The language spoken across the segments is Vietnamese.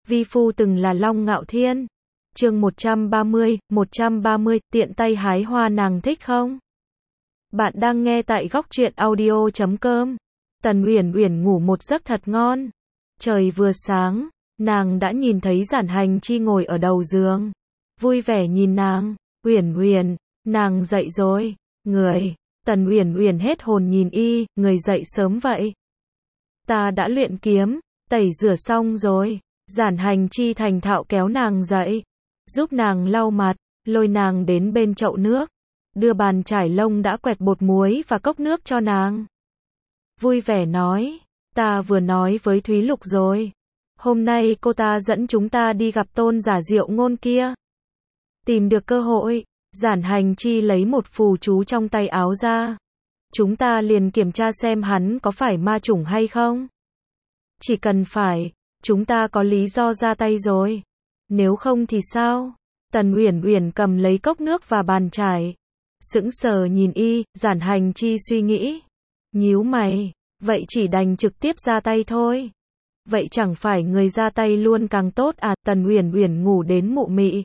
vi phu từng là Long Ngạo Thiên. Chương 130, tiện tay hái hoa nàng thích không? Bạn đang nghe tại góc truyện audio.com. Tần Uyển Uyển ngủ một giấc thật ngon. Trời vừa sáng, nàng đã nhìn thấy Giản Hành Chi ngồi ở đầu giường, vui vẻ nhìn nàng. Uyển Uyển, nàng dậy rồi. Người. Tần Uyển Uyển hết hồn nhìn y, người dậy sớm vậy. Ta đã luyện kiếm, tẩy rửa xong rồi. Giản Hành Chi thành thạo kéo nàng dậy, giúp nàng lau mặt, lôi nàng đến bên chậu nước, đưa bàn chải lông đã quẹt bột muối và cốc nước cho nàng. Vui vẻ nói, ta vừa nói với Thúy Lục rồi. Hôm nay cô ta dẫn chúng ta đi gặp Tôn giả Diệu Ngôn kia. Tìm được cơ hội, Giản Hành Chi lấy một phù chú trong tay áo ra. Chúng ta liền kiểm tra xem hắn có phải ma chủng hay không. Chỉ cần phải, chúng ta có lý do ra tay rồi. Nếu không thì sao? Tần Uyển Uyển cầm lấy cốc nước và bàn chải, sững sờ nhìn y. Giản Hành Chi suy nghĩ, nhíu mày, vậy chỉ đành trực tiếp ra tay thôi. Vậy chẳng phải người ra tay luôn càng tốt à? Tần Uyển Uyển ngủ đến mụ mị,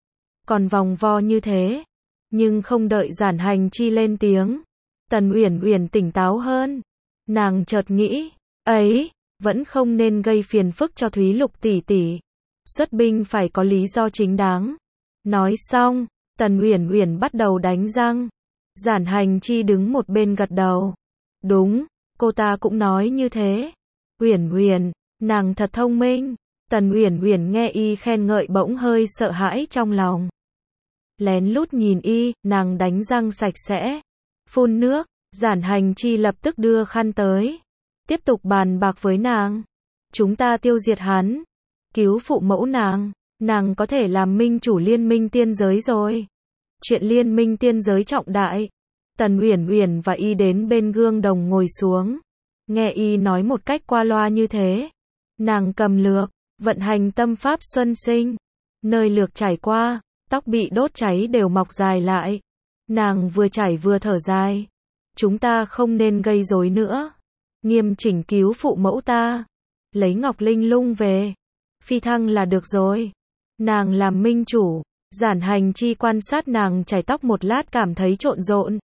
còn vòng vo như thế. Nhưng không đợi Giản Hành Chi lên tiếng, Tần Uyển Uyển tỉnh táo hơn. Nàng chợt nghĩ, ấy, vẫn không nên gây phiền phức cho Thúy Lục tỷ tỷ. Xuất binh phải có lý do chính đáng. Nói xong, Tần Uyển Uyển bắt đầu đánh răng. Giản Hành Chi đứng một bên gật đầu. Đúng, cô ta cũng nói như thế. Uyển Uyển, nàng thật thông minh. Tần Uyển Uyển nghe y khen ngợi bỗng hơi sợ hãi trong lòng. Lén lút nhìn y, nàng đánh răng sạch sẽ, phun nước. Giản Hành Chi lập tức đưa khăn tới, tiếp tục bàn bạc với nàng. Chúng ta tiêu diệt hắn, cứu phụ mẫu nàng có thể làm minh chủ liên minh tiên giới rồi. Chuyện liên minh tiên giới trọng đại. Tần Uyển Uyển và y đến bên gương đồng ngồi xuống. Nghe y nói một cách qua loa như thế, nàng cầm lược, vận hành tâm pháp xuân sinh. Nơi lược chảy qua, tóc bị đốt cháy đều mọc dài lại. Nàng vừa chảy vừa thở dài. Chúng ta không nên gây rối nữa. Nghiêm chỉnh cứu phụ mẫu ta. Lấy ngọc linh lung về. Phi thăng là được rồi. Nàng làm minh chủ. Giản Hành Chi quan sát nàng chải tóc một lát cảm thấy trộn rộn.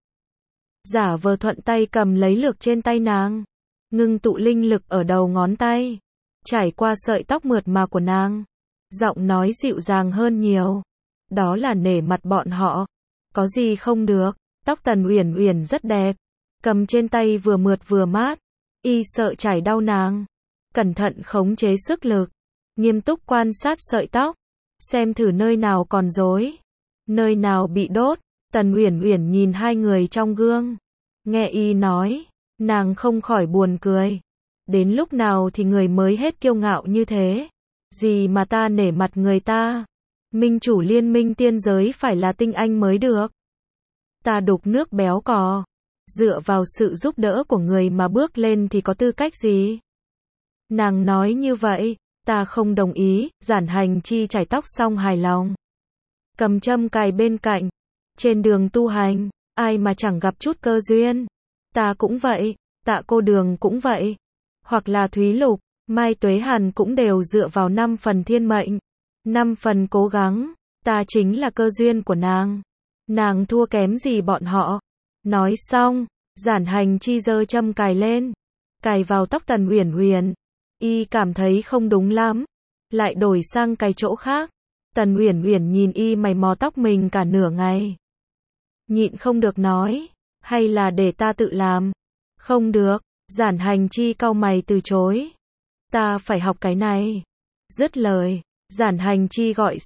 Giả vờ thuận tay cầm lấy lược trên tay nàng. Ngưng tụ linh lực ở đầu ngón tay. Chảy qua sợi tóc mượt mà của nàng. Giọng nói dịu dàng hơn nhiều. Đó là nể mặt bọn họ. Có gì không được. Tóc Tần Uyển Uyển rất đẹp. Cầm trên tay vừa mượt vừa mát. Y sợ chảy đau nàng. Cẩn thận khống chế sức lực. Nghiêm túc quan sát sợi tóc. Xem thử nơi nào còn rối, nơi nào bị đốt. Tần Uyển Uyển nhìn hai người trong gương. Nghe y nói, nàng không khỏi buồn cười. Đến lúc nào thì người mới hết kiêu ngạo như thế? Gì mà ta nể mặt người ta? Minh chủ liên minh tiên giới phải là tinh anh mới được. Ta đục nước béo cò. Dựa vào sự giúp đỡ của người mà bước lên thì có tư cách gì? Nàng nói như vậy, ta không đồng ý. Giản Hành Chi chải tóc xong hài lòng, cầm châm cài bên cạnh. Trên đường tu hành, ai mà chẳng gặp chút cơ duyên. Ta cũng vậy, Tạ cô đường cũng vậy. Hoặc là Thúy Lục, Mai Tuế Hàn cũng đều dựa vào 5 phần thiên mệnh, 5 phần cố gắng. Ta chính là cơ duyên của nàng. Nàng thua kém gì bọn họ? Nói xong, Giản Hành Chi giơ châm cài lên, cài vào tóc Tần Uyển Uyển. Y cảm thấy không đúng lắm, lại đổi sang cài chỗ khác. Tần Uyển Uyển nhìn y mày mò tóc mình cả nửa ngày, nhịn không được nói, hay là để ta tự làm? Không được. Giản Hành Chi cau mày từ chối. Ta phải học cái này. Dứt lời, Giản Hành Chi gọi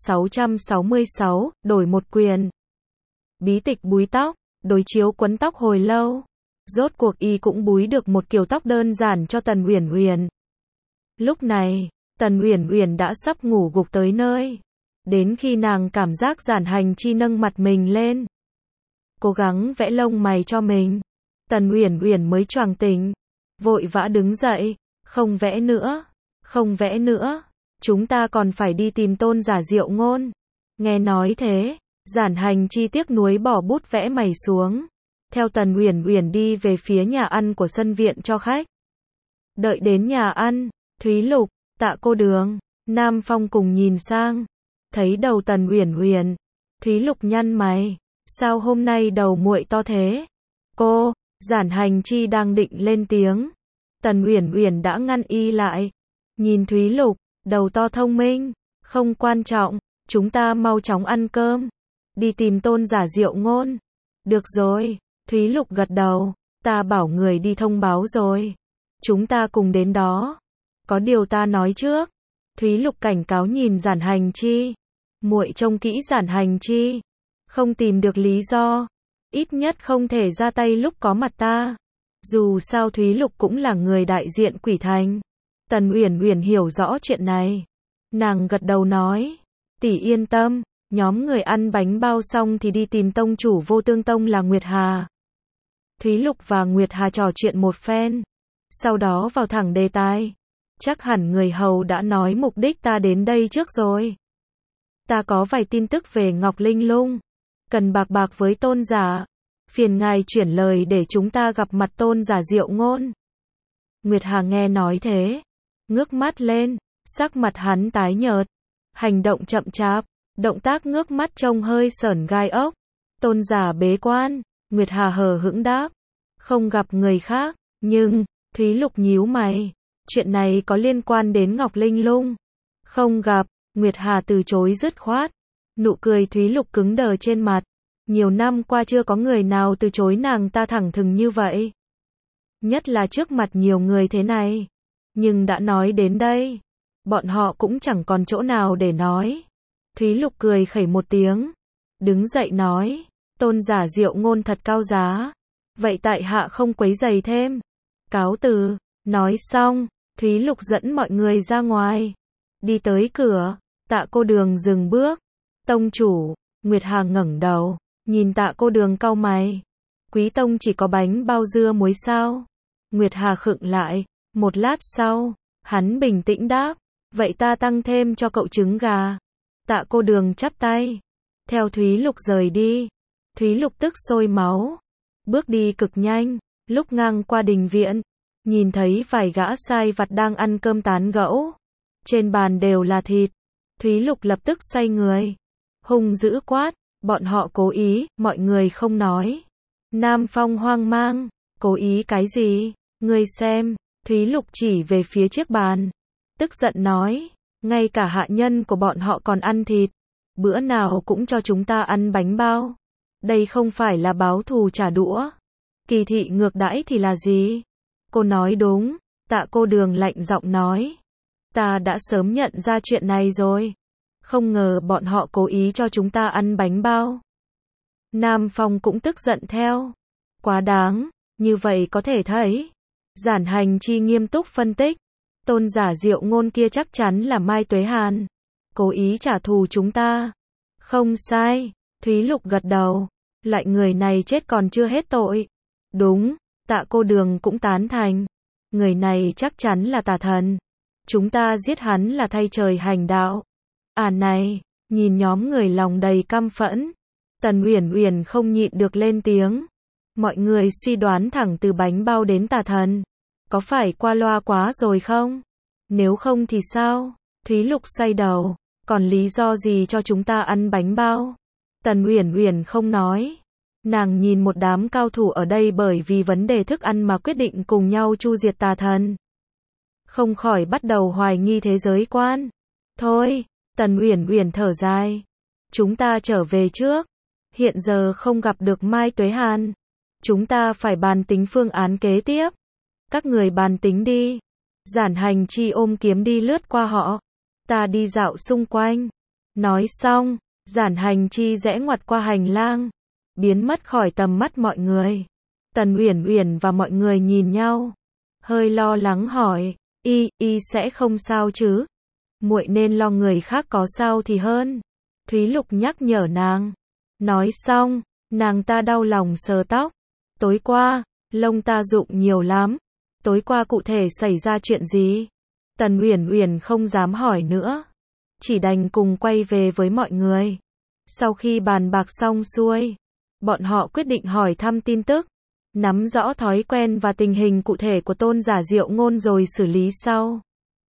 666, đổi một quyền. Bí tịch búi tóc, đối chiếu quấn tóc hồi lâu. Rốt cuộc y cũng búi được một kiểu tóc đơn giản cho Tần Uyển Uyển. Lúc này, Tần Uyển Uyển đã sắp ngủ gục tới nơi. Đến khi nàng cảm giác Giản Hành Chi nâng mặt mình lên, cố gắng vẽ lông mày cho mình, Tần Uyển Uyển mới choàng tỉnh, vội vã đứng dậy. Không vẽ nữa, không vẽ nữa. Chúng ta còn phải đi tìm Tôn giả Diệu Ngôn. Nghe nói thế, Giản Hành Chi tiếc nuối bỏ bút vẽ mày xuống, theo Tần Uyển Uyển đi về phía nhà ăn của sân viện cho khách. Đợi đến nhà ăn, Thúy Lục, Tạ cô đường, Nam Phong cùng nhìn sang, thấy đầu Tần Uyển Uyển. Thúy Lục nhăn mày, sao hôm nay đầu muội to thế? Cô, Giản Hành Chi đang định lên tiếng. Tần Uyển Uyển đã ngăn y lại. Nhìn Thúy Lục, đầu to thông minh, không quan trọng, chúng ta mau chóng ăn cơm. Đi tìm Tôn giả Diệu Ngôn. Được rồi, Thúy Lục gật đầu, ta bảo người đi thông báo rồi. Chúng ta cùng đến đó. Có điều ta nói trước. Thúy Lục cảnh cáo nhìn Giản Hành Chi. Muội trông kỹ Giản Hành Chi. Không tìm được lý do. Ít nhất không thể ra tay lúc có mặt ta. Dù sao Thúy Lục cũng là người đại diện Quỷ Thành. Tần Uyển Uyển hiểu rõ chuyện này. Nàng gật đầu nói. Tỷ yên tâm, nhóm người ăn bánh bao xong thì đi tìm tông chủ Vô Tương Tông là Nguyệt Hà. Thúy Lục và Nguyệt Hà trò chuyện một phen. Sau đó vào thẳng đề tài. Chắc hẳn người hầu đã nói mục đích ta đến đây trước rồi. Ta có vài tin tức về Ngọc Linh Lung. Cần bạc với Tôn giả. Phiền ngài chuyển lời để chúng ta gặp mặt Tôn giả Diệu Ngôn. Nguyệt Hà nghe nói thế. Ngước mắt lên. Sắc mặt hắn tái nhợt. Hành động chậm chạp. Động tác ngước mắt trông hơi sởn gai ốc. Tôn giả bế quan. Nguyệt Hà hờ hững đáp. Không gặp người khác. Nhưng, Thúy Lục nhíu mày. Chuyện này có liên quan đến Ngọc Linh Lung. Không gặp. Nguyệt Hà từ chối dứt khoát. Nụ cười Thúy Lục cứng đờ trên mặt. Nhiều năm qua chưa có người nào từ chối nàng ta thẳng thừng như vậy. Nhất là trước mặt nhiều người thế này. Nhưng đã nói đến đây, bọn họ cũng chẳng còn chỗ nào để nói. Thúy Lục cười khẩy một tiếng. Đứng dậy nói. Tôn giả Diệu Ngôn thật cao giá. Vậy tại hạ không quấy rầy thêm. Cáo từ. Nói xong, Thúy Lục dẫn mọi người ra ngoài. Đi tới cửa, Tạ Cô Đường dừng bước. Tông chủ. Nguyệt Hà ngẩng đầu, nhìn Tạ Cô Đường cau mày. Quý tông chỉ có bánh bao dưa muối sao? Nguyệt Hà khựng lại. Một lát sau, hắn bình tĩnh đáp. Vậy ta tăng thêm cho cậu trứng gà. Tạ Cô Đường chắp tay. Theo Thúy Lục rời đi. Thúy Lục tức sôi máu. Bước đi cực nhanh. Lúc ngang qua đình viện, nhìn thấy vài gã sai vặt đang ăn cơm tán gẫu. Trên bàn đều là thịt. Thúy Lục lập tức xoay người. Hung dữ quát. Bọn họ cố ý, mọi người không nói. Nam Phong hoang mang. Cố ý cái gì? Ngươi xem. Thúy Lục chỉ về phía chiếc bàn. Tức giận nói. Ngay cả hạ nhân của bọn họ còn ăn thịt. Bữa nào cũng cho chúng ta ăn bánh bao. Đây không phải là báo thù trả đũa. Kỳ thị ngược đãi thì là gì? Cô nói đúng. Tạ Cô Đường lạnh giọng nói. Ta đã sớm nhận ra chuyện này rồi. Không ngờ bọn họ cố ý cho chúng ta ăn bánh bao. Nam Phong cũng tức giận theo. Quá đáng. Như vậy có thể thấy. Giản Hành Chi nghiêm túc phân tích. Tôn giả Diệu Ngôn kia chắc chắn là Mai Tuế Hàn. Cố ý trả thù chúng ta. Không sai. Thúy Lục gật đầu. Loại người này chết còn chưa hết tội. Đúng. Tạ Cô Đường cũng tán thành. Người này chắc chắn là tà thần. Chúng ta giết hắn là thay trời hành đạo. À này, nhìn nhóm người lòng đầy căm phẫn. Tần Uyển Uyển không nhịn được lên tiếng. Mọi người suy đoán thẳng từ bánh bao đến tà thần. Có phải qua loa quá rồi không? Nếu không thì sao? Thúy Lục xoay đầu. Còn lý do gì cho chúng ta ăn bánh bao? Tần Uyển Uyển không nói. Nàng nhìn một đám cao thủ ở đây bởi vì vấn đề thức ăn mà quyết định cùng nhau chu diệt tà thần. Không khỏi bắt đầu hoài nghi thế giới quan. Thôi, Tần Uyển Uyển thở dài. Chúng ta trở về trước. Hiện giờ không gặp được Mai Tuế Hàn. Chúng ta phải bàn tính phương án kế tiếp. Các người bàn tính đi. Giản Hành Chi ôm kiếm đi lướt qua họ. Ta đi dạo xung quanh. Nói xong, Giản Hành Chi rẽ ngoặt qua hành lang. Biến mất khỏi tầm mắt mọi người. Tần Uyển Uyển và mọi người nhìn nhau. Hơi lo lắng hỏi. Y sẽ không sao chứ? Muội nên lo người khác có sao thì hơn. Thúy Lục nhắc nhở nàng. Nói xong, nàng ta đau lòng sờ tóc. Tối qua, lông ta rụng nhiều lắm. Tối qua cụ thể xảy ra chuyện gì? Tần Uyển Uyển không dám hỏi nữa. Chỉ đành cùng quay về với mọi người. Sau khi bàn bạc xong xuôi, bọn họ quyết định hỏi thăm tin tức. Nắm rõ thói quen và tình hình cụ thể của Tôn giả Diệu Ngôn rồi xử lý sau.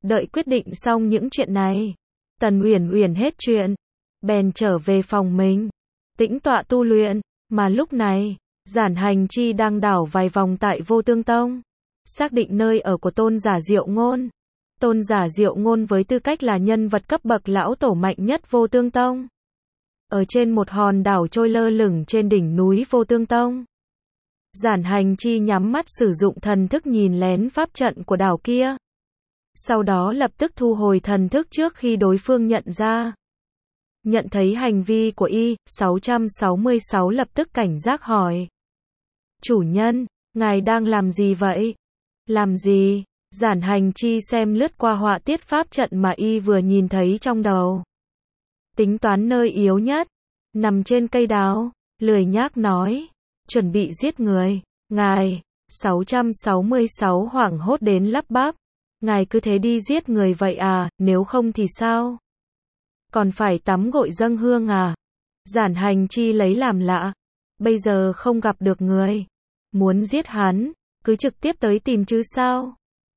Đợi quyết định xong những chuyện này, Tần Uyển Uyển hết chuyện, bèn trở về phòng mình, tĩnh tọa tu luyện, mà lúc này, Giản Hành Chi đang đảo vài vòng tại Vô Tương Tông, xác định nơi ở của Tôn Giả Diệu Ngôn. Tôn Giả Diệu Ngôn với tư cách là nhân vật cấp bậc lão tổ mạnh nhất Vô Tương Tông, ở trên một hòn đảo trôi lơ lửng trên đỉnh núi Vô Tương Tông. Giản Hành Chi nhắm mắt sử dụng thần thức nhìn lén pháp trận của đảo kia. Sau đó lập tức thu hồi thần thức trước khi đối phương nhận ra. Nhận thấy hành vi của y, 666 lập tức cảnh giác hỏi. Chủ nhân, ngài đang làm gì vậy? Làm gì? Giản Hành Chi xem lướt qua họa tiết pháp trận mà y vừa nhìn thấy trong đầu. Tính toán nơi yếu nhất, nằm trên cây đào, lười nhác nói. Chuẩn bị giết người. Ngài, 666 hoảng hốt đến lắp bắp. Ngài cứ thế đi giết người vậy à, nếu không thì sao? Còn phải tắm gội dâng hương à? Giản Hành Chi lấy làm lạ. Bây giờ không gặp được người. Muốn giết hắn, cứ trực tiếp tới tìm chứ sao?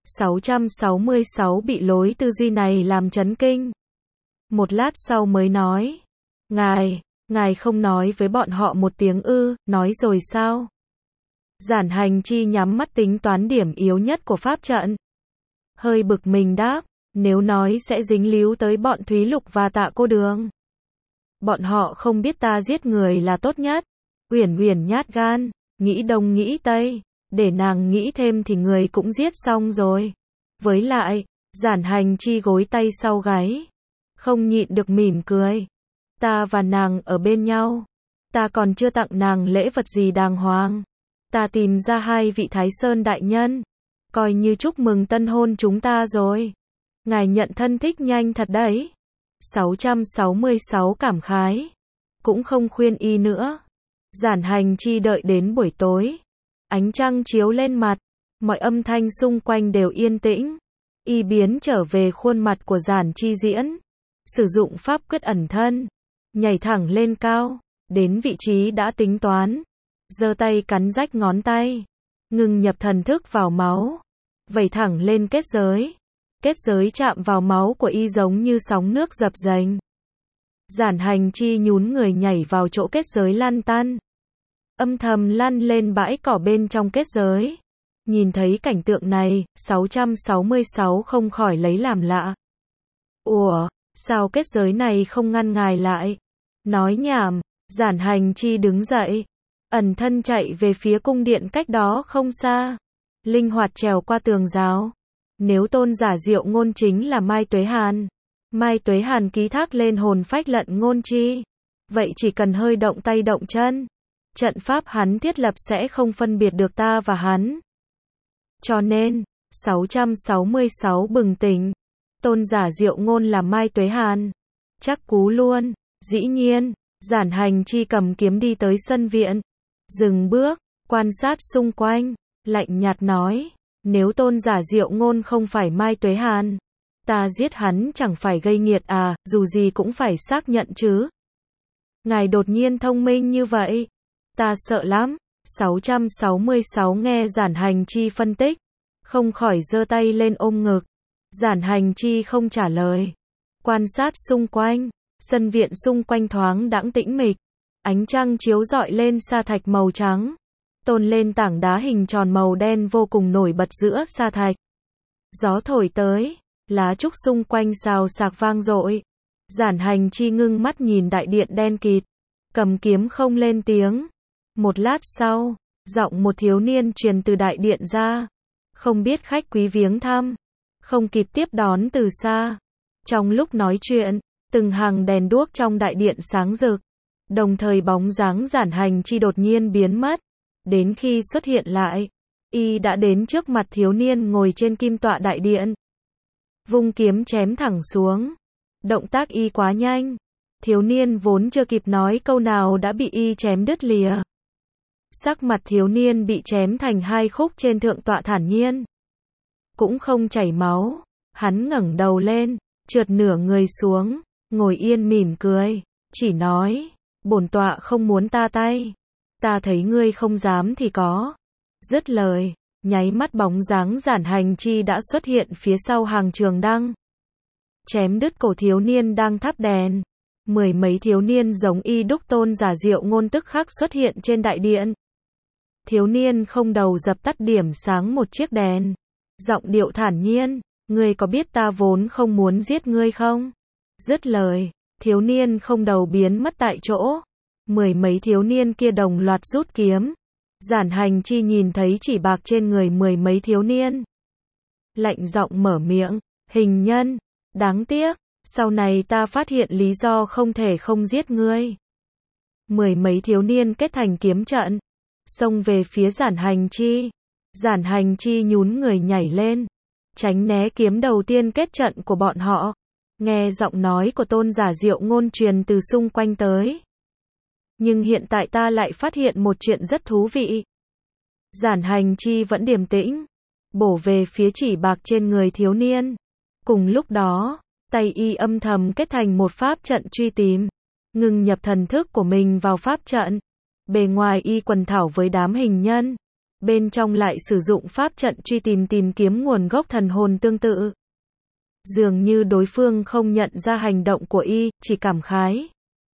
666 bị lối tư duy này làm chấn kinh. Một lát sau mới nói. Ngài không nói với bọn họ một tiếng ư, nói rồi sao? Giản Hành Chi nhắm mắt tính toán điểm yếu nhất của pháp trận. Hơi bực mình đáp, nếu nói sẽ dính líu tới bọn Thúy Lục và Tạ Cô Đường. Bọn họ không biết ta giết người là tốt nhất. Uyển Uyển nhát gan, nghĩ đông nghĩ tây, để nàng nghĩ thêm thì người cũng giết xong rồi. Với lại, Giản Hành Chi gối tay sau gáy, không nhịn được mỉm cười. Ta và nàng ở bên nhau, ta còn chưa tặng nàng lễ vật gì đàng hoàng. Ta tìm ra hai vị Thái Sơn đại nhân, coi như chúc mừng tân hôn chúng ta rồi. Ngài nhận thân thích nhanh thật đấy. 666 cảm khái, cũng không khuyên y nữa. Giản Hành Chi đợi đến buổi tối, ánh trăng chiếu lên mặt, mọi âm thanh xung quanh đều yên tĩnh. Y biến trở về khuôn mặt của Giản Chi Diễn, sử dụng pháp quyết ẩn thân, nhảy thẳng lên cao, đến vị trí đã tính toán, giơ tay cắn rách ngón tay, ngừng nhập thần thức vào máu, vẩy thẳng lên kết giới. Kết giới chạm vào máu của y giống như sóng nước dập dềnh. Giản Hành Chi nhún người nhảy vào chỗ kết giới lăn tăn, âm thầm lăn lên bãi cỏ bên trong kết giới. Nhìn thấy cảnh tượng này, 666 không khỏi lấy làm lạ. Ủa, sao kết giới này không ngăn ngài lại? Nói nhảm. Giản Hành Chi đứng dậy, ẩn thân chạy về phía cung điện cách đó không xa, linh hoạt trèo qua tường rào. Nếu Tôn Giả Diệu Ngôn chính là Mai Tuế Hàn, Mai Tuế Hàn ký thác lên hồn phách Lận Ngôn Chi, vậy chỉ cần hơi động tay động chân, trận pháp hắn thiết lập sẽ không phân biệt được ta và hắn. Cho nên, 666 bừng tỉnh, Tôn Giả Diệu Ngôn là Mai Tuế Hàn, chắc cú luôn. Dĩ nhiên, Giản Hành Chi cầm kiếm đi tới sân viện, dừng bước, quan sát xung quanh, lạnh nhạt nói, nếu Tôn Giả Diệu Ngôn không phải Mai Tuế Hàn, ta giết hắn chẳng phải gây nghiệt à, dù gì cũng phải xác nhận chứ. Ngài đột nhiên thông minh như vậy, ta sợ lắm. 666 nghe Giản Hành Chi phân tích, không khỏi giơ tay lên ôm ngực. Giản Hành Chi không trả lời, quan sát xung quanh, sân viện xung quanh thoáng đãng tĩnh mịch, ánh trăng chiếu rọi lên sa thạch màu trắng, tôn lên tảng đá hình tròn màu đen vô cùng nổi bật giữa sa thạch. Gió thổi tới, lá trúc xung quanh xào xạc vang dội. Giản Hành Chi ngưng mắt nhìn đại điện đen kịt, cầm kiếm không lên tiếng. Một lát sau, giọng một thiếu niên truyền từ đại điện ra, không biết khách quý viếng thăm, không kịp tiếp đón từ xa. Trong lúc nói chuyện, từng hàng đèn đuốc trong đại điện sáng rực, đồng thời bóng dáng Giản Hành Chi đột nhiên biến mất. Đến khi xuất hiện lại, y đã đến trước mặt thiếu niên ngồi trên kim tọa đại điện, vung kiếm chém thẳng xuống. Động tác y quá nhanh, thiếu niên vốn chưa kịp nói câu nào đã bị y chém đứt lìa. Sắc mặt thiếu niên bị chém thành hai khúc trên thượng tọa thản nhiên, cũng không chảy máu. Hắn ngẩng đầu lên, trượt nửa người xuống, ngồi yên mỉm cười, chỉ nói, bổn tọa không muốn ta tay, ta thấy ngươi không dám thì có. Dứt lời, nháy mắt bóng dáng Giản Hành Chi đã xuất hiện phía sau hàng trường đăng. Chém đứt cổ thiếu niên đang thắp đèn. Mười mấy thiếu niên giống y đúc Tôn Giả Diệu Ngôn tức khắc xuất hiện trên đại điện. Thiếu niên không đầu dập tắt điểm sáng một chiếc đèn. Giọng điệu thản nhiên, ngươi có biết ta vốn không muốn giết ngươi không? Dứt lời, thiếu niên không đầu biến mất tại chỗ. Mười mấy thiếu niên kia đồng loạt rút kiếm. Giản Hành Chi nhìn thấy chỉ bạc trên người mười mấy thiếu niên. Lạnh giọng mở miệng, hình nhân, đáng tiếc, sau này ta phát hiện lý do không thể không giết ngươi. Mười mấy thiếu niên kết thành kiếm trận, xông về phía Giản Hành Chi. Giản Hành Chi nhún người nhảy lên, tránh né kiếm đầu tiên kết trận của bọn họ. Nghe giọng nói của Tôn Giả Diệu Ngôn truyền từ xung quanh tới. Nhưng hiện tại ta lại phát hiện một chuyện rất thú vị. Giản Hành Chi vẫn điềm tĩnh, bổ về phía chỉ bạc trên người thiếu niên. Cùng lúc đó, tay y âm thầm kết thành một pháp trận truy tìm, ngừng nhập thần thức của mình vào pháp trận. Bề ngoài y quần thảo với đám hình nhân, bên trong lại sử dụng pháp trận truy tìm kiếm nguồn gốc thần hồn tương tự. Dường như đối phương không nhận ra hành động của y, chỉ cảm khái.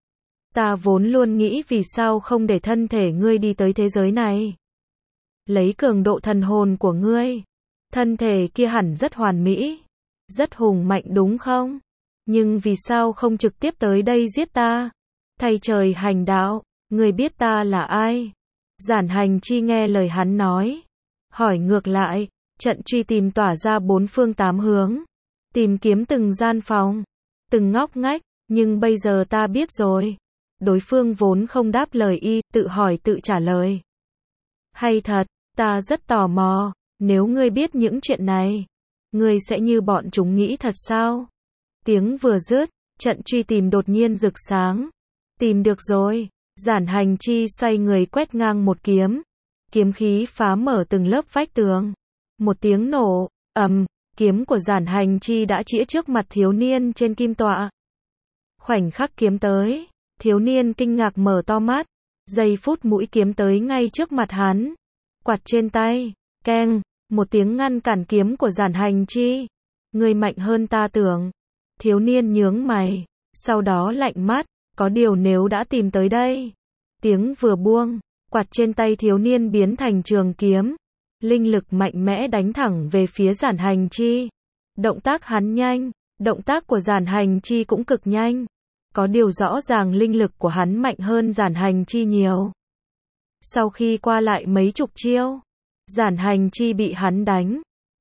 Ta vốn luôn nghĩ vì sao không để thân thể ngươi đi tới thế giới này. Lấy cường độ thần hồn của ngươi, thân thể kia hẳn rất hoàn mỹ, rất hùng mạnh đúng không? Nhưng vì sao không trực tiếp tới đây giết ta? Thay trời hành đạo, ngươi biết ta là ai? Giản Hành Chi nghe lời hắn nói, hỏi ngược lại, trận truy tìm tỏa ra bốn phương tám hướng, tìm kiếm từng gian phòng, từng ngóc ngách, nhưng bây giờ ta biết rồi. Đối phương vốn không đáp lời y, tự hỏi tự trả lời. Hay thật, ta rất tò mò, nếu ngươi biết những chuyện này, ngươi sẽ như bọn chúng nghĩ thật sao? Tiếng vừa dứt, trận truy tìm đột nhiên rực sáng. Tìm được rồi. Giản Hành Chi xoay người quét ngang một kiếm. Kiếm khí phá mở từng lớp vách tường. Một tiếng nổ, ầm, kiếm của Giản Hành Chi đã chĩa trước mặt thiếu niên trên kim tọa. Khoảnh khắc kiếm tới, thiếu niên kinh ngạc mở to mắt. Giây phút mũi kiếm tới ngay trước mặt hắn. Quạt trên tay, keng, một tiếng ngăn cản kiếm của Giản Hành Chi. Ngươi mạnh hơn ta tưởng. Thiếu niên nhướng mày, sau đó lạnh mắt, có điều nếu đã tìm tới đây. Tiếng vừa buông, quạt trên tay thiếu niên biến thành trường kiếm. Linh lực mạnh mẽ đánh thẳng về phía Giản Hành Chi. Động tác hắn nhanh, động tác của Giản Hành Chi cũng cực nhanh. Có điều rõ ràng linh lực của hắn mạnh hơn Giản Hành Chi nhiều. Sau khi qua lại mấy chục chiêu, Giản Hành Chi bị hắn đánh.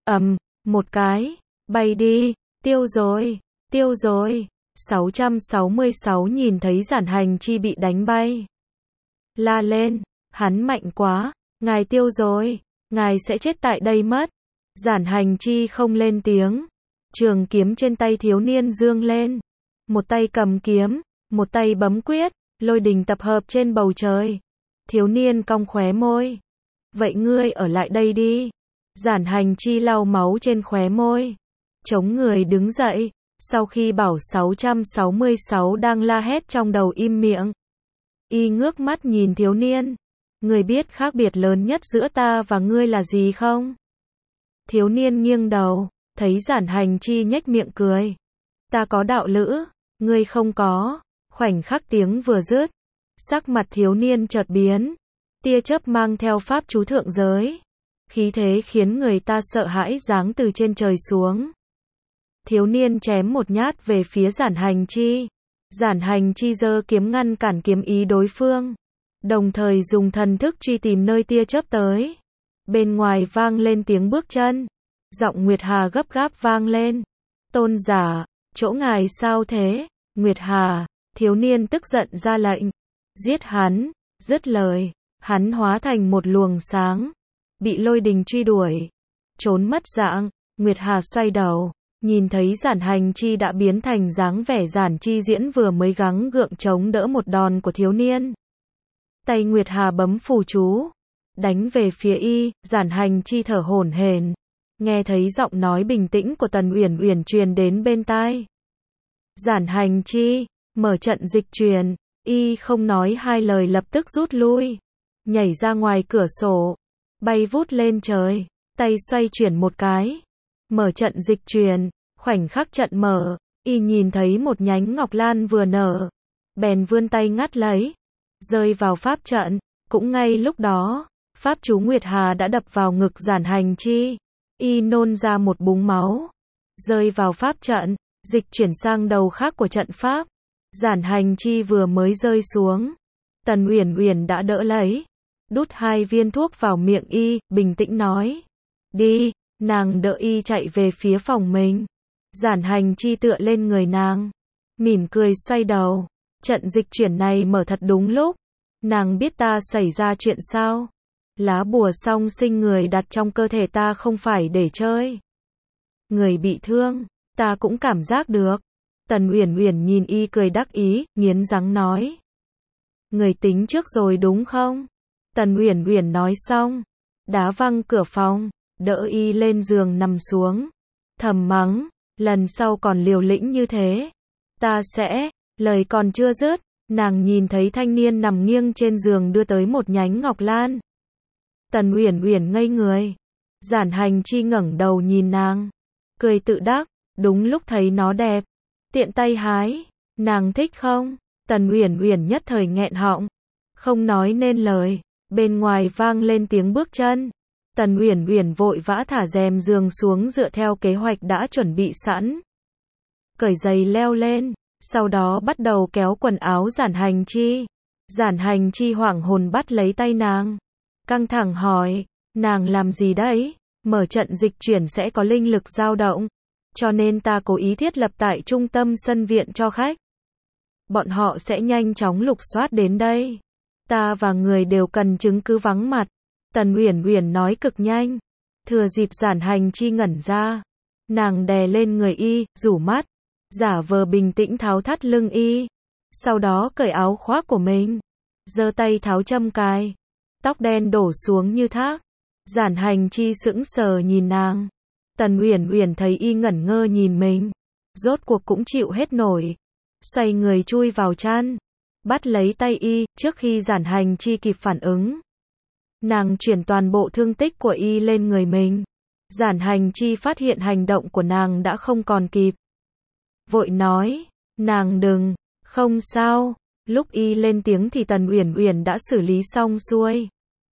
Một cái, bay đi, tiêu rồi, tiêu rồi. 666 nhìn thấy Giản Hành Chi bị đánh bay. La lên, hắn mạnh quá, ngài tiêu rồi, ngài sẽ chết tại đây mất. Giản Hành Chi không lên tiếng. Trường kiếm trên tay thiếu niên dương lên. Một tay cầm kiếm, một tay bấm quyết, lôi đình tập hợp trên bầu trời. Thiếu niên cong khóe môi. Vậy ngươi ở lại đây đi. Giản Hành Chi lau máu trên khóe môi. Chống người đứng dậy. Sau khi bảo 666 đang la hét trong đầu im miệng, y ngước mắt nhìn thiếu niên. Ngươi biết khác biệt lớn nhất giữa ta và ngươi là gì không? Thiếu niên nghiêng đầu, thấy Giản Hành Chi nhếch miệng cười. Ta có đạo lữ, ngươi không có. Khoảnh khắc tiếng vừa dứt, sắc mặt thiếu niên chợt biến. Tia chớp mang theo pháp chú thượng giới. Khí thế khiến người ta sợ hãi giáng từ trên trời xuống. Thiếu niên chém một nhát về phía Giản Hành Chi. Giản Hành Chi giơ kiếm ngăn cản kiếm ý đối phương, đồng thời dùng thần thức truy tìm nơi tia chớp tới. Bên ngoài vang lên tiếng bước chân. Giọng Nguyệt Hà gấp gáp vang lên. Tôn giả, chỗ ngài sao thế? Nguyệt Hà, thiếu niên tức giận ra lệnh. Giết hắn. Dứt lời, hắn hóa thành một luồng sáng, bị lôi đình truy đuổi, trốn mất dạng. Nguyệt Hà xoay đầu, nhìn thấy Giản Hành Chi đã biến thành dáng vẻ Giản Chi Diễn vừa mới gắng gượng chống đỡ một đòn của thiếu niên. Tay Nguyệt Hà bấm phù chú, đánh về phía y. Giản Hành Chi thở hổn hển, nghe thấy giọng nói bình tĩnh của Tần Uyển Uyển truyền đến bên tai. Giản Hành Chi, mở trận dịch truyền. Y không nói hai lời lập tức rút lui, nhảy ra ngoài cửa sổ, bay vút lên trời. tay xoay chuyển một cái, mở trận dịch truyền, khoảnh khắc trận mở, y nhìn thấy một nhánh ngọc lan vừa nở, bèn vươn tay ngắt lấy, rơi vào pháp trận, cũng ngay lúc đó, pháp chú Nguyệt Hà đã đập vào ngực Giản Hành Chi, y nôn ra một búng máu, rơi vào pháp trận, dịch chuyển sang đầu khác của trận pháp. Giản Hành Chi vừa mới rơi xuống, Tần Uyển Uyển đã đỡ lấy, đút 2 viên thuốc vào miệng y, bình tĩnh nói, đi, nàng đỡ y chạy về phía phòng mình. Giản Hành Chi tựa lên người nàng, mỉm cười xoay đầu, trận dịch chuyển này mở thật đúng lúc, nàng biết ta xảy ra chuyện sao? Lá bùa song sinh người đặt trong cơ thể ta không phải để chơi. Người bị thương, ta cũng cảm giác được. Tần Uyển Uyển nhìn y cười đắc ý, nghiến răng nói. Người tính trước rồi đúng không? Tần Uyển Uyển nói xong, đá văng cửa phòng, đỡ y lên giường nằm xuống, thầm mắng, lần sau còn liều lĩnh như thế, ta sẽ, lời còn chưa dứt, nàng nhìn thấy thanh niên nằm nghiêng trên giường đưa tới một nhánh ngọc lan. Tần Uyển Uyển ngây người, Giản Hành Chi ngẩng đầu nhìn nàng, cười tự đắc, đúng lúc thấy nó đẹp, tiện tay hái, nàng thích không? Tần Uyển Uyển nhất thời nghẹn họng, không nói nên lời. Bên ngoài vang lên tiếng bước chân. Tần Uyển Uyển vội vã thả rèm giường xuống dựa theo kế hoạch đã chuẩn bị sẵn. Cởi giày leo lên, sau đó bắt đầu kéo quần áo Giản Hành Chi. Giản Hành Chi hoảng hồn bắt lấy tay nàng, căng thẳng hỏi, nàng làm gì đấy? Mở trận dịch chuyển sẽ có linh lực dao động, cho nên ta cố ý thiết lập tại trung tâm sân viện cho khách. Bọn họ sẽ nhanh chóng lục soát đến đây. Ta và người đều cần chứng cứ vắng mặt. Tần Uyển Uyển nói cực nhanh. Thừa dịp Giản Hành Chi ngẩn ra, nàng đè lên người y, rủ mắt, giả vờ bình tĩnh tháo thắt lưng y, sau đó cởi áo khoác của mình, giơ tay tháo châm cài, tóc đen đổ xuống như thác. Giản Hành Chi sững sờ nhìn nàng. Tần Uyển Uyển thấy y ngẩn ngơ nhìn mình, rốt cuộc cũng chịu hết nổi, xoay người chui vào chăn, bắt lấy tay y, trước khi Giản Hành Chi kịp phản ứng. Nàng chuyển toàn bộ thương tích của y lên người mình. Giản Hành Chi phát hiện hành động của nàng đã không còn kịp. Vội nói, nàng đừng, không sao. Lúc y lên tiếng thì Tần Uyển Uyển đã xử lý xong xuôi.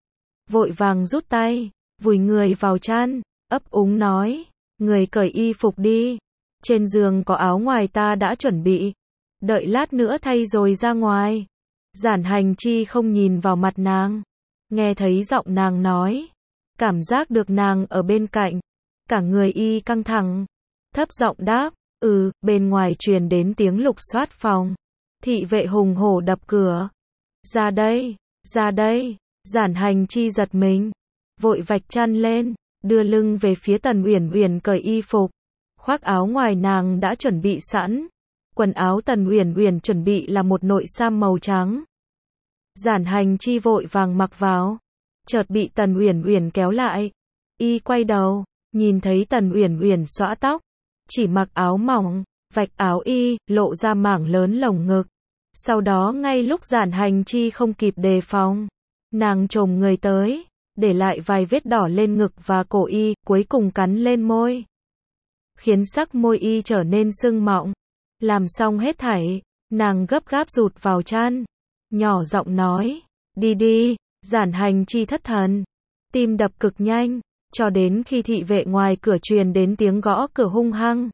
Vội vàng rút tay, vùi người vào chăn, ấp úng nói, người cởi y phục đi. Trên giường có áo ngoài ta đã chuẩn bị. Đợi lát nữa thay rồi ra ngoài. Giản Hành Chi không nhìn vào mặt nàng, nghe thấy giọng nàng nói, cảm giác được nàng ở bên cạnh, cả người y căng thẳng, thấp giọng đáp, bên ngoài truyền đến tiếng lục soát phòng. Thị vệ hùng hổ đập cửa. Ra đây, ra đây. Giản Hành Chi giật mình, vội vạch chăn lên, đưa lưng về phía Tần Uyển Uyển cởi y phục, khoác áo ngoài nàng đã chuẩn bị sẵn. Quần áo Tần Uyển Uyển chuẩn bị là một nội sam màu trắng. Giản Hành Chi vội vàng mặc vào, chợt bị Tần Uyển Uyển kéo lại. Y quay đầu, nhìn thấy Tần Uyển Uyển xõa tóc, chỉ mặc áo mỏng, vạch áo y, lộ ra mảng lớn lồng ngực. Sau đó ngay lúc Giản Hành Chi không kịp đề phòng, nàng chồm người tới, để lại vài vết đỏ lên ngực và cổ y, cuối cùng cắn lên môi, khiến sắc môi y trở nên sưng mọng. Làm xong hết thảy, nàng gấp gáp rụt vào chăn, nhỏ giọng nói, đi đi. Giản Hành Chi thất thần, tim đập cực nhanh, cho đến khi thị vệ ngoài cửa truyền đến tiếng gõ cửa hung hăng.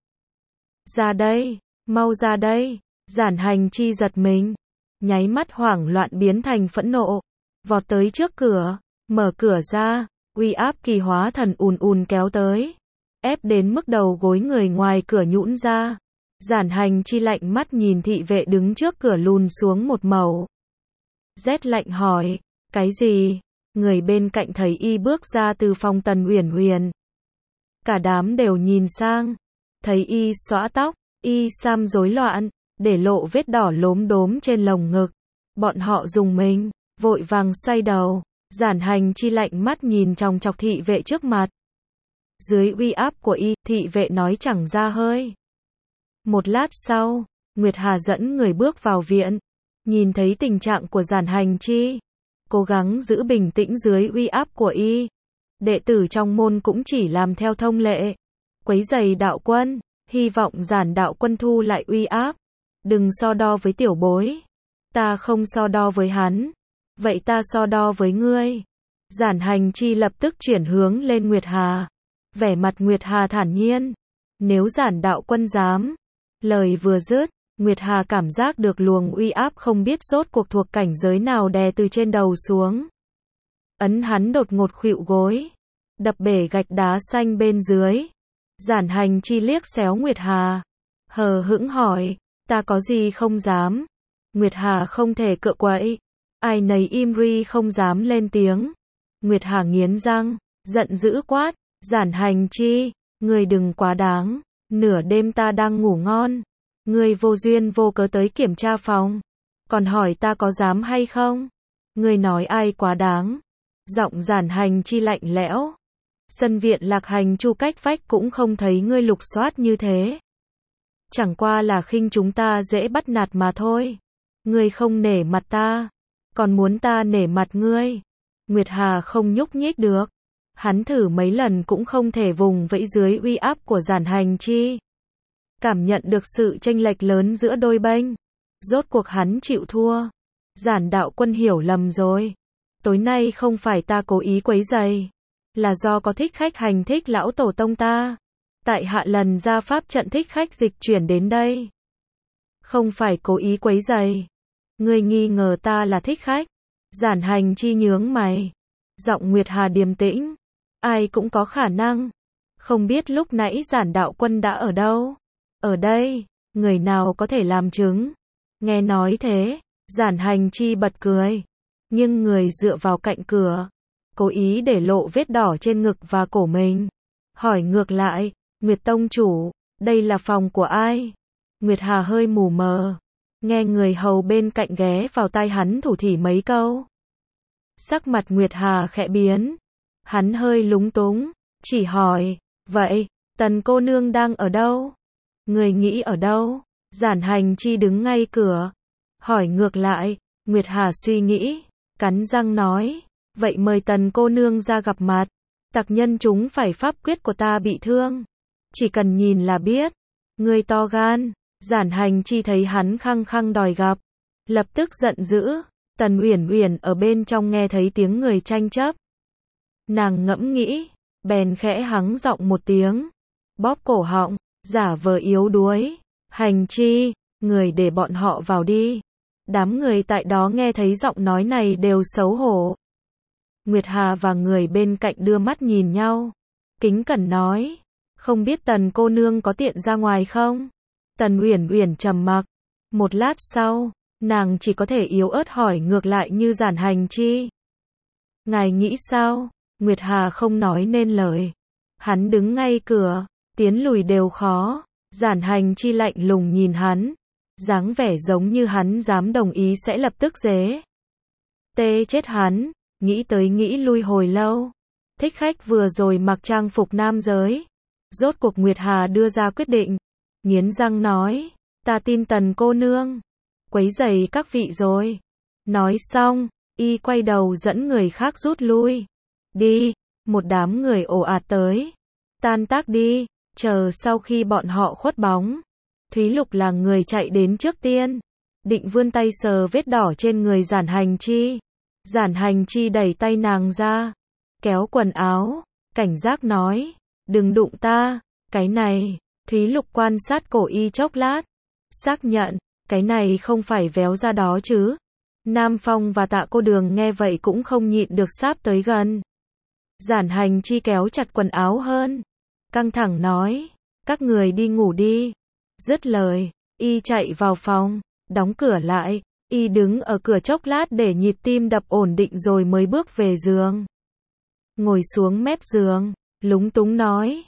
Ra đây, mau ra đây. Giản Hành Chi giật mình, nháy mắt hoảng loạn biến thành phẫn nộ, vọt tới trước cửa, mở cửa ra, uy áp kỳ hóa thần ùn ùn kéo tới, ép đến mức đầu gối người ngoài cửa nhũn ra. Giản Hành Chi lạnh mắt nhìn thị vệ đứng trước cửa lùn xuống một mẩu. Rét lạnh hỏi, cái gì? Người bên cạnh thấy y bước ra từ phòng Tần Uyển Uyển. Cả đám đều nhìn sang, thấy y xõa tóc, y sam rối loạn, để lộ vết đỏ lốm đốm trên lồng ngực. Bọn họ rùng mình, vội vàng xoay đầu. Giản Hành Chi lạnh mắt nhìn chòng chọc thị vệ trước mặt. Dưới uy áp của y, thị vệ nói chẳng ra hơi. Một lát sau, Nguyệt Hà dẫn người bước vào viện, nhìn thấy tình trạng của Giản Hành Chi, cố gắng giữ bình tĩnh dưới uy áp của y. đệ tử trong môn cũng chỉ làm theo thông lệ. Quấy rầy đạo quân, hy vọng Giản đạo quân thu lại uy áp. Đừng so đo với tiểu bối. Ta không so đo với hắn. Vậy ta so đo với ngươi. Giản Hành Chi lập tức chuyển hướng lên Nguyệt Hà. Vẻ mặt Nguyệt Hà thản nhiên. Nếu Giản đạo quân dám. Lời vừa dứt, Nguyệt Hà cảm giác được luồng uy áp không biết rốt cuộc thuộc cảnh giới nào đè từ trên đầu xuống. Ấn hắn đột ngột khuỵu gối. Đập bể gạch đá xanh bên dưới. Giản Hành Chi liếc xéo Nguyệt Hà. Hờ hững hỏi, ta có gì không dám? Nguyệt Hà không thể cựa quậy. Ai nấy im ri không dám lên tiếng. Nguyệt Hà nghiến răng, giận dữ quát, Giản Hành Chi, ngươi đừng quá đáng. Nửa đêm ta đang ngủ ngon. Ngươi vô duyên vô cớ tới kiểm tra phòng. Còn hỏi ta có dám hay không? Ngươi nói ai quá đáng? Giọng Giản Hành Chi lạnh lẽo. Sân viện Lạc Hành Chu cách vách cũng không thấy ngươi lục soát như thế. Chẳng qua là khinh chúng ta dễ bắt nạt mà thôi. Ngươi không nể mặt ta, còn muốn ta nể mặt ngươi. Nguyệt Hà không nhúc nhích được. Hắn thử mấy lần cũng không thể vùng vẫy dưới uy áp của Giản Hành Chi. Cảm nhận được sự chênh lệch lớn giữa đôi bên. Rốt cuộc hắn chịu thua. Giản đạo quân hiểu lầm rồi. Tối nay không phải ta cố ý quấy rầy. Là do có thích khách hành thích lão tổ tông ta. Tại hạ lần ra pháp trận thích khách dịch chuyển đến đây. Không phải cố ý quấy rầy. Ngươi nghi ngờ ta là thích khách. Giản Hành Chi nhướng mày. Giọng Nguyệt Hà điềm tĩnh. Ai cũng có khả năng. Không biết lúc nãy Giản đạo quân đã ở đâu. Ở đây, người nào có thể làm chứng. Nghe nói thế, Giản Hành Chi bật cười. Nhưng người dựa vào cạnh cửa. Cố ý để lộ vết đỏ trên ngực và cổ mình. Hỏi ngược lại, Nguyệt Tông chủ, đây là phòng của ai? Nguyệt Hà hơi mù mờ. Nghe người hầu bên cạnh ghé vào tai hắn thủ thỉ mấy câu. Sắc mặt Nguyệt Hà khẽ biến. Hắn hơi lúng túng, chỉ hỏi, vậy, Tần cô nương đang ở đâu? Người nghĩ ở đâu? Giản Hành Chi đứng ngay cửa. Hỏi ngược lại, Nguyệt Hà suy nghĩ, cắn răng nói, vậy mời Tần cô nương ra gặp mặt. Tặc nhân chúng phải pháp quyết của ta bị thương. Chỉ cần nhìn là biết. Ngươi to gan. Giản Hành Chi thấy hắn khăng khăng đòi gặp. Lập tức giận dữ. Tần Uyển Uyển ở bên trong nghe thấy tiếng người tranh chấp. Nàng ngẫm nghĩ. Bèn khẽ hắng giọng một tiếng. Bóp cổ họng. Giả vờ yếu đuối. Hành Chi, người để bọn họ vào đi. Đám người tại đó nghe thấy giọng nói này đều xấu hổ. Nguyệt Hà và người bên cạnh đưa mắt nhìn nhau. Kính cẩn nói. Không biết Tần cô nương có tiện ra ngoài không? Tần Uyển Uyển trầm mặc. Một lát sau, nàng chỉ có thể yếu ớt hỏi ngược lại như Giản Hành Chi. Ngài nghĩ sao? Nguyệt Hà không nói nên lời. Hắn đứng ngay cửa, tiến lùi đều khó. Giản Hành Chi lạnh lùng nhìn hắn. Dáng vẻ giống như hắn dám đồng ý sẽ lập tức dế. Tê chết hắn. Nghĩ tới nghĩ lui hồi lâu. Thích khách vừa rồi mặc trang phục nam giới. Rốt cuộc Nguyệt Hà đưa ra quyết định. Nghiến răng nói. Ta tin Tần cô nương. Quấy rầy các vị rồi. Nói xong, y quay đầu dẫn người khác rút lui. Đi. Một đám người ồ ạt tới. Tan tác đi. Chờ sau khi bọn họ khuất bóng. Thúy Lục là người chạy đến trước tiên. Định vươn tay sờ vết đỏ trên người Giản Hành Chi. Giản Hành Chi đẩy tay nàng ra. Kéo quần áo. Cảnh giác nói. Đừng đụng ta. Cái này. Thúy Lục quan sát cổ y chốc lát. Xác nhận. Cái này không phải véo ra đó chứ. Nam Phong và Tạ cô đường nghe vậy cũng không nhịn được sáp tới gần. Giản Hành Chi kéo chặt quần áo hơn. Căng thẳng nói. Các người đi ngủ đi. Dứt lời. Y chạy vào phòng. Đóng cửa lại. Y đứng ở cửa chốc lát để nhịp tim đập ổn định rồi mới bước về giường. Ngồi xuống mép giường. Lúng túng nói.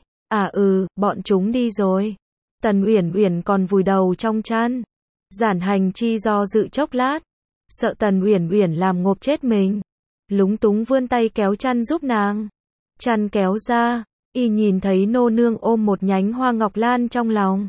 Bọn chúng đi rồi. Tần Uyển Uyển còn vùi đầu trong chăn. Giản Hành Chi do dự chốc lát. Sợ Tần Uyển Uyển làm ngộp chết mình. Lúng túng vươn tay kéo chăn giúp nàng. Chăn kéo ra. Y nhìn thấy nô nương ôm một nhánh hoa ngọc lan trong lòng.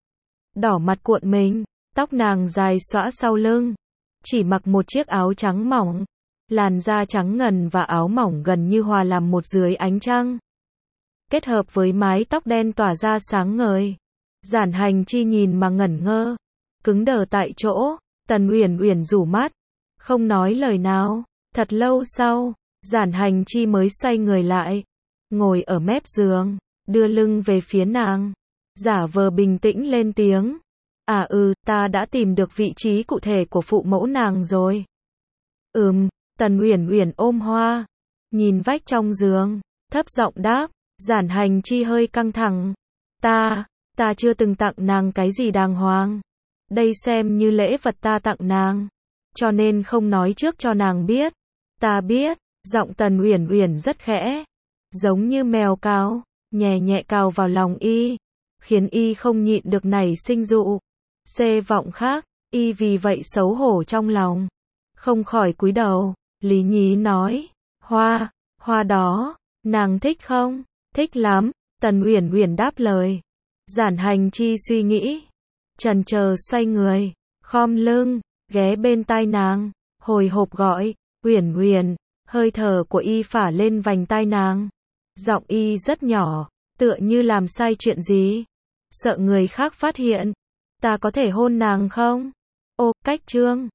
Đỏ mặt cuộn mình. Tóc nàng dài xõa sau lưng. Chỉ mặc một chiếc áo trắng mỏng. làn da trắng ngần và áo mỏng gần như hòa làm một dưới ánh trăng. Kết hợp với mái tóc đen tỏa ra sáng ngời. Giản Hành Chi nhìn mà ngẩn ngơ, cứng đờ tại chỗ. Tần Uyển Uyển rủ mắt, không nói lời nào. Thật lâu sau, Giản Hành Chi mới xoay người lại, ngồi ở mép giường, đưa lưng về phía nàng, giả vờ bình tĩnh lên tiếng. Ta đã tìm được vị trí cụ thể của phụ mẫu nàng rồi. Tần Uyển Uyển ôm hoa, nhìn vách trong giường, thấp giọng đáp. Giản Hành Chi hơi căng thẳng. Ta chưa từng tặng nàng cái gì đàng hoàng. Đây xem như lễ vật ta tặng nàng, cho nên không nói trước cho nàng biết. Ta biết, giọng Tần Uyển Uyển rất khẽ, giống như mèo cào, nhẹ nhẹ cào vào lòng y, khiến y không nhịn được nảy sinh dụ. Vọng khác, y vì vậy xấu hổ trong lòng, không khỏi cúi đầu. Lý Nhí nói, hoa đó, nàng thích không? Thích lắm, Tần Uyển Uyển đáp lời. Giản Hành Chi suy nghĩ, chần chờ xoay người, khom lưng, ghé bên tai nàng, hồi hộp gọi, Uyển Uyển. Hơi thở của y phả lên vành tai nàng. Giọng y rất nhỏ, tựa như làm sai chuyện gì, sợ người khác phát hiện. Ta có thể hôn nàng không? Cách Trương.